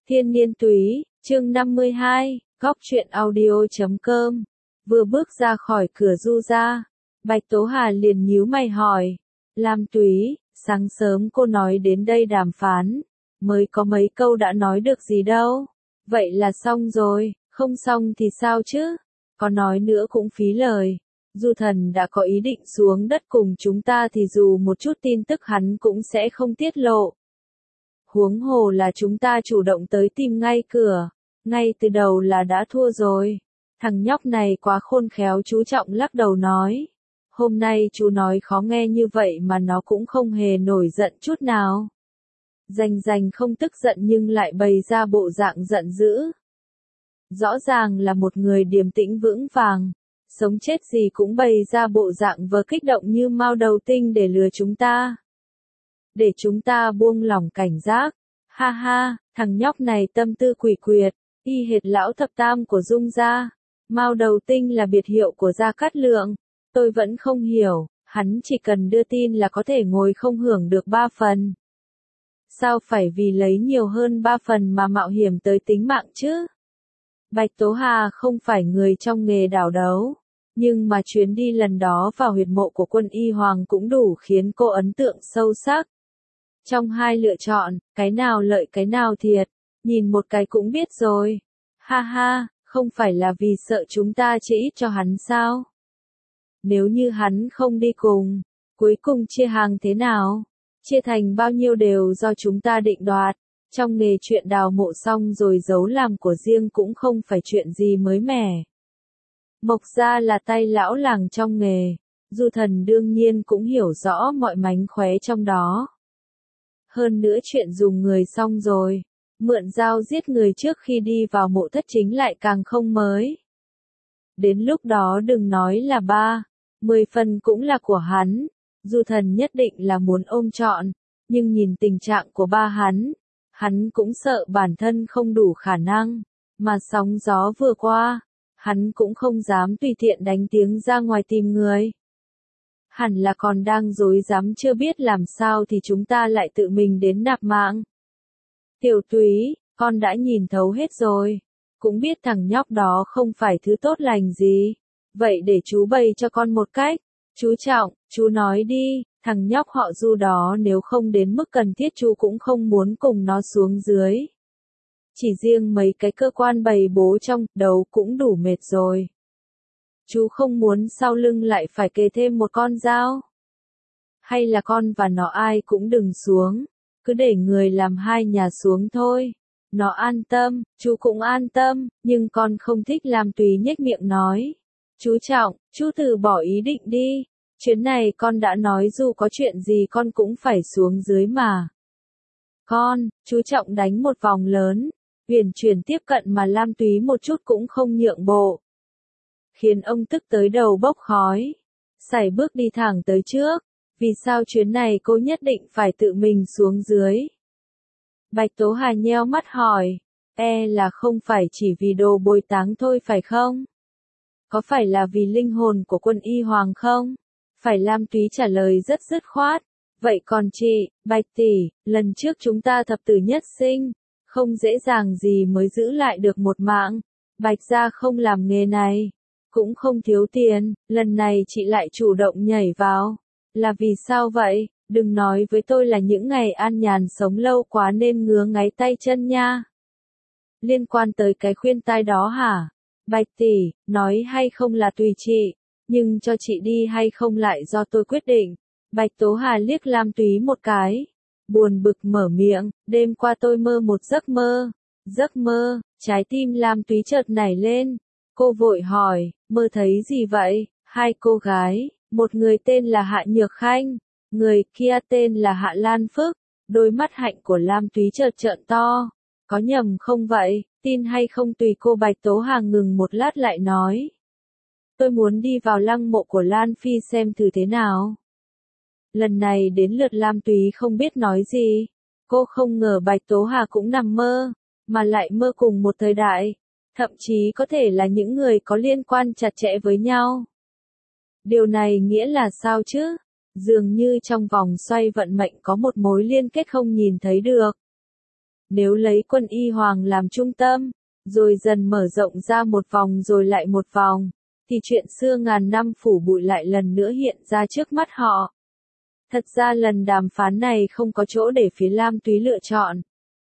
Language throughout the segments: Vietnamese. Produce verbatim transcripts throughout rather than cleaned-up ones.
Thiên niên túy, chương năm mươi hai, góc truyện audio chấm com. Vừa bước ra khỏi cửa Du gia, Bạch Tố Hà liền nhíu mày hỏi. Lam Túy, sáng sớm cô nói đến đây đàm phán, mới có mấy câu đã nói được gì đâu. Vậy là xong rồi, không xong thì sao chứ? Có nói nữa cũng phí lời. Du Thần đã có ý định xuống đất cùng chúng ta thì dù một chút tin tức hắn cũng sẽ không tiết lộ. Huống hồ là chúng ta chủ động tới tìm ngay cửa, ngay từ đầu là đã thua rồi. Thằng nhóc này quá khôn khéo, chú Trọng lắc đầu nói. Hôm nay chú nói khó nghe như vậy mà nó cũng không hề nổi giận chút nào. Rành rành không tức giận nhưng lại bày ra bộ dạng giận dữ. Rõ ràng là một người điềm tĩnh vững vàng, sống chết gì cũng bày ra bộ dạng vờ kích động như mao đầu tinh để lừa chúng ta. Để chúng ta buông lỏng cảnh giác. Ha ha, thằng nhóc này tâm tư quỷ quyệt, y hệt lão thập tam của Dung gia. Mao đầu tinh là biệt hiệu của Gia Cát Lượng. Tôi vẫn không hiểu, hắn chỉ cần đưa tin là có thể ngồi không hưởng được ba phần. Sao phải vì lấy nhiều hơn ba phần mà mạo hiểm tới tính mạng chứ? Bạch Tố Hà không phải người trong nghề đảo đấu, nhưng mà chuyến đi lần đó vào huyệt mộ của Quân Y Hoàng cũng đủ khiến cô ấn tượng sâu sắc. Trong hai lựa chọn, cái nào lợi cái nào thiệt, nhìn một cái cũng biết rồi. Ha ha, không phải là vì sợ chúng ta chỉ ít cho hắn sao? Nếu như hắn không đi cùng, cuối cùng chia hàng thế nào? Chia thành bao nhiêu đều do chúng ta định đoạt. Trong nghề chuyện đào mộ xong rồi giấu làm của riêng cũng không phải chuyện gì mới mẻ. Mộc gia là tay lão làng trong nghề, Du Thần đương nhiên cũng hiểu rõ mọi mánh khóe trong đó. Hơn nữa chuyện dùng người xong rồi, mượn dao giết người trước khi đi vào mộ thất chính lại càng không mới. Đến lúc đó đừng nói là ba, mười phần cũng là của hắn. Du Thần nhất định là muốn ôm trọn, nhưng nhìn tình trạng của ba hắn, hắn cũng sợ bản thân không đủ khả năng, mà sóng gió vừa qua, hắn cũng không dám tùy tiện đánh tiếng ra ngoài tìm người. Hẳn là còn đang dối dám chưa biết làm sao thì chúng ta lại tự mình đến nạp mạng. Tiểu Túy, con đã nhìn thấu hết rồi, cũng biết thằng nhóc đó không phải thứ tốt lành gì. Vậy để chú bày cho con một cách. Chú Trọng, chú nói đi, thằng nhóc họ Du đó nếu không đến mức cần thiết chú cũng không muốn cùng nó xuống dưới. Chỉ riêng mấy cái cơ quan bày bố trong đầu cũng đủ mệt rồi. Chú không muốn sau lưng lại phải kề thêm một con dao. Hay là con và nó ai cũng đừng xuống, cứ để người làm hai nhà xuống thôi. Nó an tâm, chú cũng an tâm, nhưng con không thích làm. Tùy nhếch miệng nói. Chú Trọng, chú từ bỏ ý định đi. Chuyến này con đã nói dù có chuyện gì con cũng phải xuống dưới mà. Con, chú Trọng đánh một vòng lớn, huyền chuyển tiếp cận mà Lam Túy một chút cũng không nhượng bộ. Khiến ông tức tới đầu bốc khói. Sải bước đi thẳng tới trước. Vì sao chuyến này cô nhất định phải tự mình xuống dưới? Bạch Tố Hà nheo mắt hỏi. E là không phải chỉ vì đồ bồi táng thôi phải không? Có phải là vì linh hồn của Quân Y Hoàng không? Phải. Lam Túy trả lời rất dứt khoát. Vậy còn chị, Bạch tỷ, lần trước chúng ta thập tử nhất sinh, không dễ dàng gì mới giữ lại được một mạng. Bạch gia không làm nghề này, cũng không thiếu tiền, lần này chị lại chủ động nhảy vào. Là vì sao vậy? Đừng nói với tôi là những ngày an nhàn sống lâu quá nên ngứa ngáy tay chân nha. Liên quan tới cái khuyên tai đó hả? Bạch tỷ, nói hay không là tùy chị, nhưng cho chị đi hay không lại do tôi quyết định. Bạch Tố Hà liếc Lam Túy một cái, buồn bực mở miệng, đêm qua tôi mơ một giấc mơ. Giấc mơ, trái tim Lam Túy chợt nảy lên. Cô vội hỏi, mơ thấy gì vậy? Hai cô gái, một người tên là Hạ Nhược Khanh, người kia tên là Hạ Lan Phức. Đôi mắt hạnh của Lam Túy chợt trợn to. Có nhầm không vậy? Tin hay không tùy cô. Bạch Tố Hà ngừng một lát lại nói. Tôi muốn đi vào lăng mộ của Lan Phi xem thử thế nào. Lần này đến lượt Lam Túy không biết nói gì. Cô không ngờ Bạch Tố Hà cũng nằm mơ, mà lại mơ cùng một thời đại. Thậm chí có thể là những người có liên quan chặt chẽ với nhau. Điều này nghĩa là sao chứ? Dường như trong vòng xoay vận mệnh có một mối liên kết không nhìn thấy được. Nếu lấy Quân Y Hoàng làm trung tâm, rồi dần mở rộng ra một vòng rồi lại một vòng, thì chuyện xưa ngàn năm phủ bụi lại lần nữa hiện ra trước mắt họ. Thật ra lần đàm phán này không có chỗ để phía Lam Túy lựa chọn.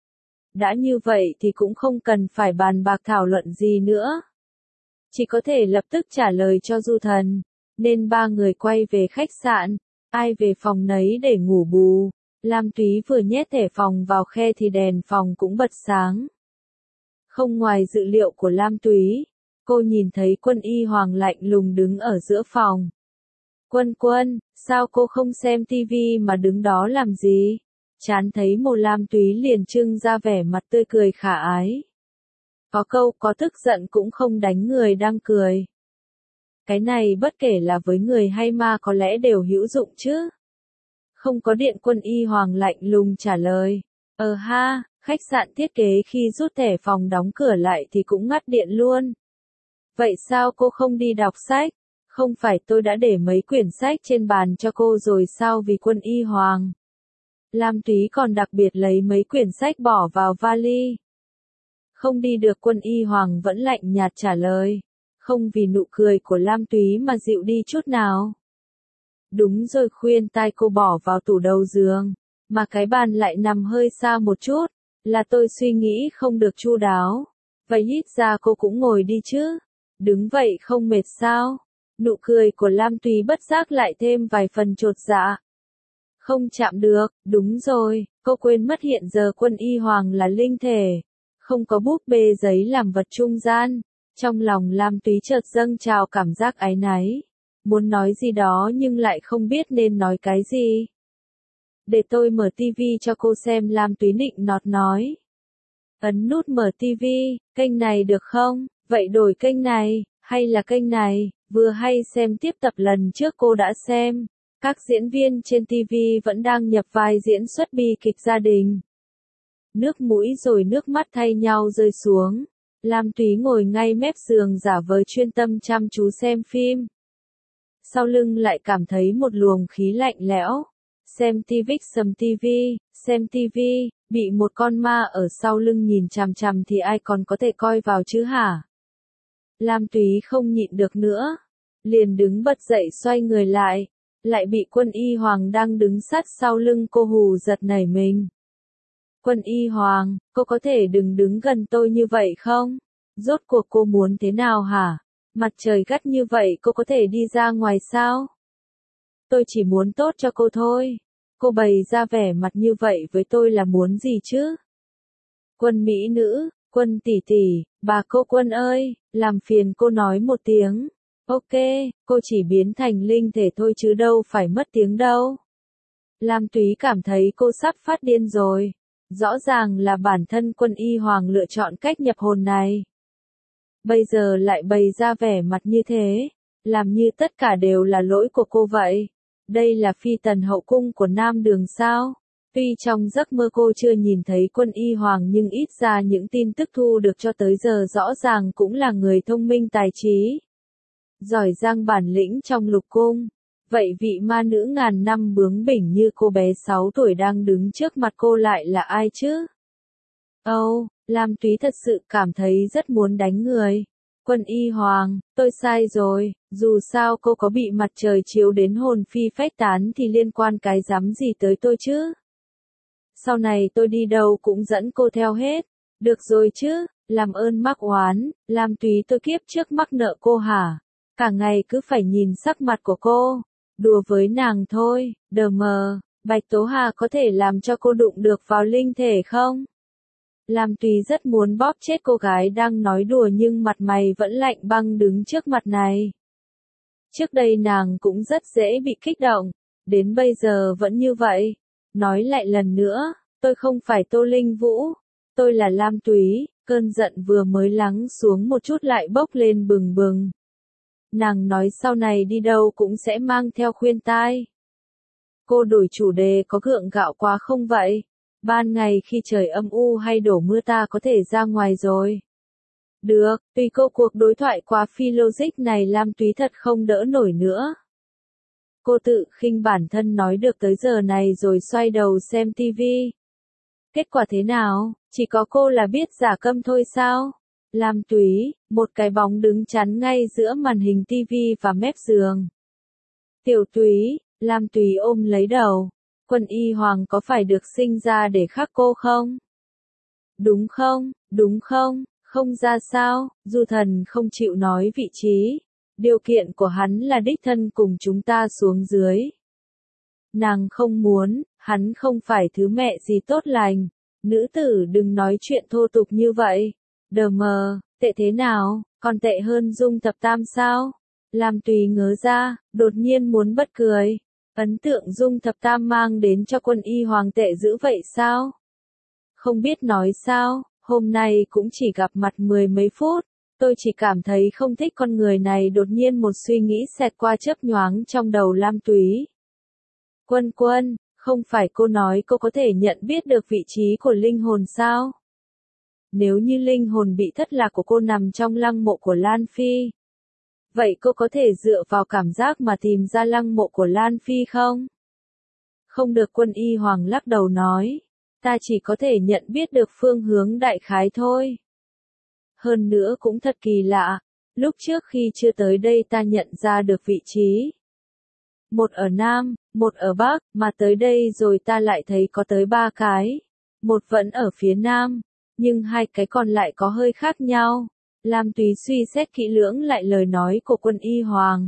Đã như vậy thì cũng không cần phải bàn bạc thảo luận gì nữa. Chỉ có thể lập tức trả lời cho Du Thần, nên ba người quay về khách sạn, ai về phòng nấy để ngủ bù. Lam Túy vừa nhét thẻ phòng vào khe thì đèn phòng cũng bật sáng. Không ngoài dự liệu của Lam Túy, cô nhìn thấy Quân Y Hoàng lạnh lùng đứng ở giữa phòng. Quân Quân, sao cô không xem tivi mà đứng đó làm gì? Chán thấy một Lam Túy liền trưng ra vẻ mặt tươi cười khả ái. Có câu có tức giận cũng không đánh người đang cười. Cái này bất kể là với người hay ma có lẽ đều hữu dụng chứ. Không có điện. Quân Y Hoàng lạnh lùng trả lời. Ờ ha, khách sạn thiết kế khi rút thẻ phòng đóng cửa lại thì cũng ngắt điện luôn. Vậy sao cô không đi đọc sách? Không phải tôi đã để mấy quyển sách trên bàn cho cô rồi sao? Vì Quân Y Hoàng. Lam Túy còn đặc biệt lấy mấy quyển sách bỏ vào vali. Không đi được. Quân Y Hoàng vẫn lạnh nhạt trả lời. Không, vì nụ cười của Lam Túy mà dịu đi chút nào. Đúng rồi, khuyên tai cô bỏ vào tủ đầu giường, mà cái bàn lại nằm hơi xa một chút, là tôi suy nghĩ không được chu đáo. Vậy ít ra cô cũng ngồi đi chứ. Đứng vậy không mệt sao? Nụ cười của Lam Túy bất giác lại thêm vài phần chột dạ. Không chạm được, đúng rồi, cô quên mất hiện giờ Quân Y Hoàng là linh thể, không có búp bê giấy làm vật trung gian. Trong lòng Lam Túy chợt dâng trào cảm giác áy náy, muốn nói gì đó nhưng lại không biết nên nói cái gì. Để tôi mở tivi cho cô xem. Lam Túy nịnh nọt nói. Ấn nút mở tivi, kênh này được không? Vậy đổi kênh này, hay là kênh này? Vừa hay xem tiếp tập lần trước cô đã xem. Các diễn viên trên tivi vẫn đang nhập vai diễn xuất bi kịch gia đình. Nước mũi rồi nước mắt thay nhau rơi xuống. Lam Túy ngồi ngay mép giường giả vờ chuyên tâm chăm chú xem phim. Sau lưng lại cảm thấy một luồng khí lạnh lẽo. Xem tivi, sầm tivi, xem tivi, bị một con ma ở sau lưng nhìn chằm chằm thì ai còn có thể coi vào chứ hả? Lam Túy không nhịn được nữa, liền đứng bật dậy xoay người lại, lại bị Quân Y Hoàng đang đứng sát sau lưng cô hù giật nảy mình. Quân Y Hoàng, cô có thể đừng đứng gần tôi như vậy không? Rốt cuộc cô muốn thế nào hả? Mặt trời gắt như vậy cô có thể đi ra ngoài sao? Tôi chỉ muốn tốt cho cô thôi. Cô bày ra vẻ mặt như vậy với tôi là muốn gì chứ? Quân mỹ nữ, Quân tỷ tỷ, bà cô Quân ơi, làm phiền cô nói một tiếng. Ok, cô chỉ biến thành linh thể thôi chứ đâu phải mất tiếng đâu. Lam Túy cảm thấy cô sắp phát điên rồi. Rõ ràng là bản thân Quân Y Hoàng lựa chọn cách nhập hồn này. Bây giờ lại bày ra vẻ mặt như thế, làm như tất cả đều là lỗi của cô vậy. Đây là phi tần hậu cung của Nam Đường sao? Tuy trong giấc mơ cô chưa nhìn thấy Quân Y Hoàng nhưng ít ra những tin tức thu được cho tới giờ rõ ràng cũng là người thông minh tài trí. Giỏi giang bản lĩnh trong lục cung. Vậy vị ma nữ ngàn năm bướng bỉnh như cô bé sáu tuổi đang đứng trước mặt cô lại là ai chứ? Âu, oh, Lam Túy thật sự cảm thấy rất muốn đánh người. Quân Y Hoàng, tôi sai rồi, dù sao cô có bị mặt trời chiếu đến hồn phi phách tán thì liên quan cái dám gì tới tôi chứ? Sau này tôi đi đâu cũng dẫn cô theo hết. Được rồi chứ, làm ơn mắc oán, Lam Túy tôi kiếp trước mắc nợ cô hả? Cả ngày cứ phải nhìn sắc mặt của cô. Đùa với nàng thôi, đờ mờ, Bạch Tố Hà có thể làm cho cô đụng được vào linh thể không? Lam Túy rất muốn bóp chết cô gái đang nói đùa nhưng mặt mày vẫn lạnh băng đứng trước mặt này. Trước đây nàng cũng rất dễ bị kích động, đến bây giờ vẫn như vậy. Nói lại lần nữa, tôi không phải Tô Linh Vũ, tôi là Lam Túy. Cơn giận vừa mới lắng xuống một chút lại bốc lên bừng bừng. Nàng nói sau này đi đâu cũng sẽ mang theo khuyên tai. Cô đổi chủ đề có gượng gạo quá không vậy? Ban ngày khi trời âm u hay đổ mưa ta có thể ra ngoài rồi. Được, tùy cô. Cuộc đối thoại quá phi logic này Lam Túy thật không đỡ nổi nữa. Cô tự khinh bản thân nói được tới giờ này rồi xoay đầu xem tivi. Kết quả thế nào, chỉ có cô là biết giả câm thôi sao? Lam Túy, một cái bóng đứng chắn ngay giữa màn hình tivi và mép giường. Tiểu Túy, Lam Túy ôm lấy đầu. Quân y hoàng có phải được sinh ra để khắc cô không? Đúng không, đúng không, không ra sao, Du Thần không chịu nói vị trí. Điều kiện của hắn là đích thân cùng chúng ta xuống dưới. Nàng không muốn, hắn không phải thứ mẹ gì tốt lành. Nữ tử đừng nói chuyện thô tục như vậy. Đờ mờ, tệ thế nào, còn tệ hơn Dung Thập Tam sao? Lam Tùy ngớ ra, đột nhiên muốn bật cười. Ấn tượng Dung Thập Tam mang đến cho quân y hoàng tệ dữ vậy sao? Không biết nói sao, hôm nay cũng chỉ gặp mặt mười mấy phút. Tôi chỉ cảm thấy không thích con người này, đột nhiên một suy nghĩ xẹt qua chớp nhoáng trong đầu Lam Túy. Quân Quân, không phải cô nói cô có thể nhận biết được vị trí của linh hồn sao? Nếu như linh hồn bị thất lạc của cô nằm trong lăng mộ của Lan Phi, vậy cô có thể dựa vào cảm giác mà tìm ra lăng mộ của Lan Phi không? Không được, quân y hoàng lắc đầu nói. Ta chỉ có thể nhận biết được phương hướng đại khái thôi. Hơn nữa cũng thật kỳ lạ, lúc trước khi chưa tới đây ta nhận ra được vị trí. Một ở Nam, một ở Bắc, mà tới đây rồi ta lại thấy có tới ba cái. Một vẫn ở phía Nam, nhưng hai cái còn lại có hơi khác nhau. Lam Túy suy xét kỹ lưỡng lại lời nói của quân y hoàng.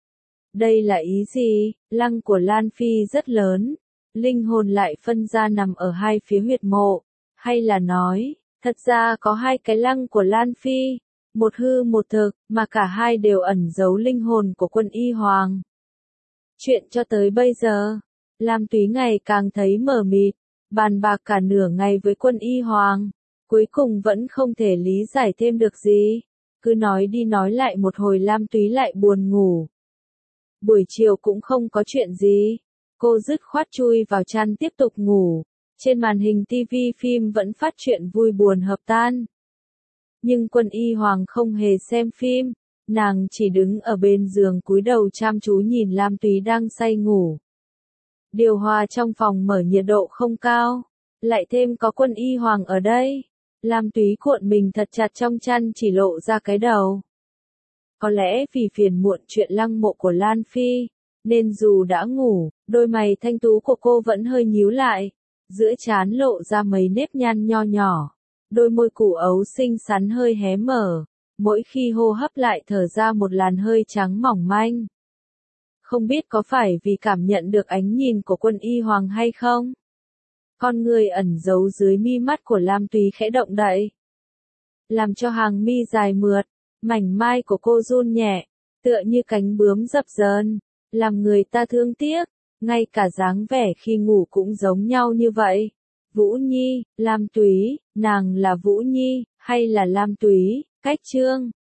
Đây là ý gì? Lăng của Lan Phi rất lớn. Linh hồn lại phân ra nằm ở hai phía huyệt mộ. Hay là nói, thật ra có hai cái lăng của Lan Phi. Một hư một thực, mà cả hai đều ẩn giấu linh hồn của quân y hoàng. Chuyện cho tới bây giờ, Lam Túy ngày càng thấy mờ mịt. Bàn bạc cả nửa ngày với quân y hoàng. Cuối cùng vẫn không thể lý giải thêm được gì. Cứ nói đi nói lại một hồi Lam Túy lại buồn ngủ. Buổi chiều cũng không có chuyện gì. Cô dứt khoát chui vào chăn tiếp tục ngủ. Trên màn hình tivi phim vẫn phát chuyện vui buồn hợp tan. Nhưng quân y hoàng không hề xem phim. Nàng chỉ đứng ở bên giường cúi đầu chăm chú nhìn Lam Túy đang say ngủ. Điều hòa trong phòng mở nhiệt độ không cao. Lại thêm có quân y hoàng ở đây. Lam Túy cuộn mình thật chặt trong chăn chỉ lộ ra cái đầu. Có lẽ vì phiền muộn chuyện lăng mộ của Lan Phi, nên dù đã ngủ, đôi mày thanh tú của cô vẫn hơi nhíu lại. Giữa trán lộ ra mấy nếp nhăn nho nhỏ. Đôi môi củ ấu xinh xắn hơi hé mở. Mỗi khi hô hấp lại thở ra một làn hơi trắng mỏng manh. Không biết có phải vì cảm nhận được ánh nhìn của quân y hoàng hay không? Con người ẩn giấu dưới mi mắt của Lam Túy khẽ động đậy. Làm cho hàng mi dài mượt, mảnh mai của cô run nhẹ, tựa như cánh bướm dập dờn, làm người ta thương tiếc, ngay cả dáng vẻ khi ngủ cũng giống nhau như vậy. Vũ Nhi, Lam Túy, nàng là Vũ Nhi, hay là Lam Túy, cách chương.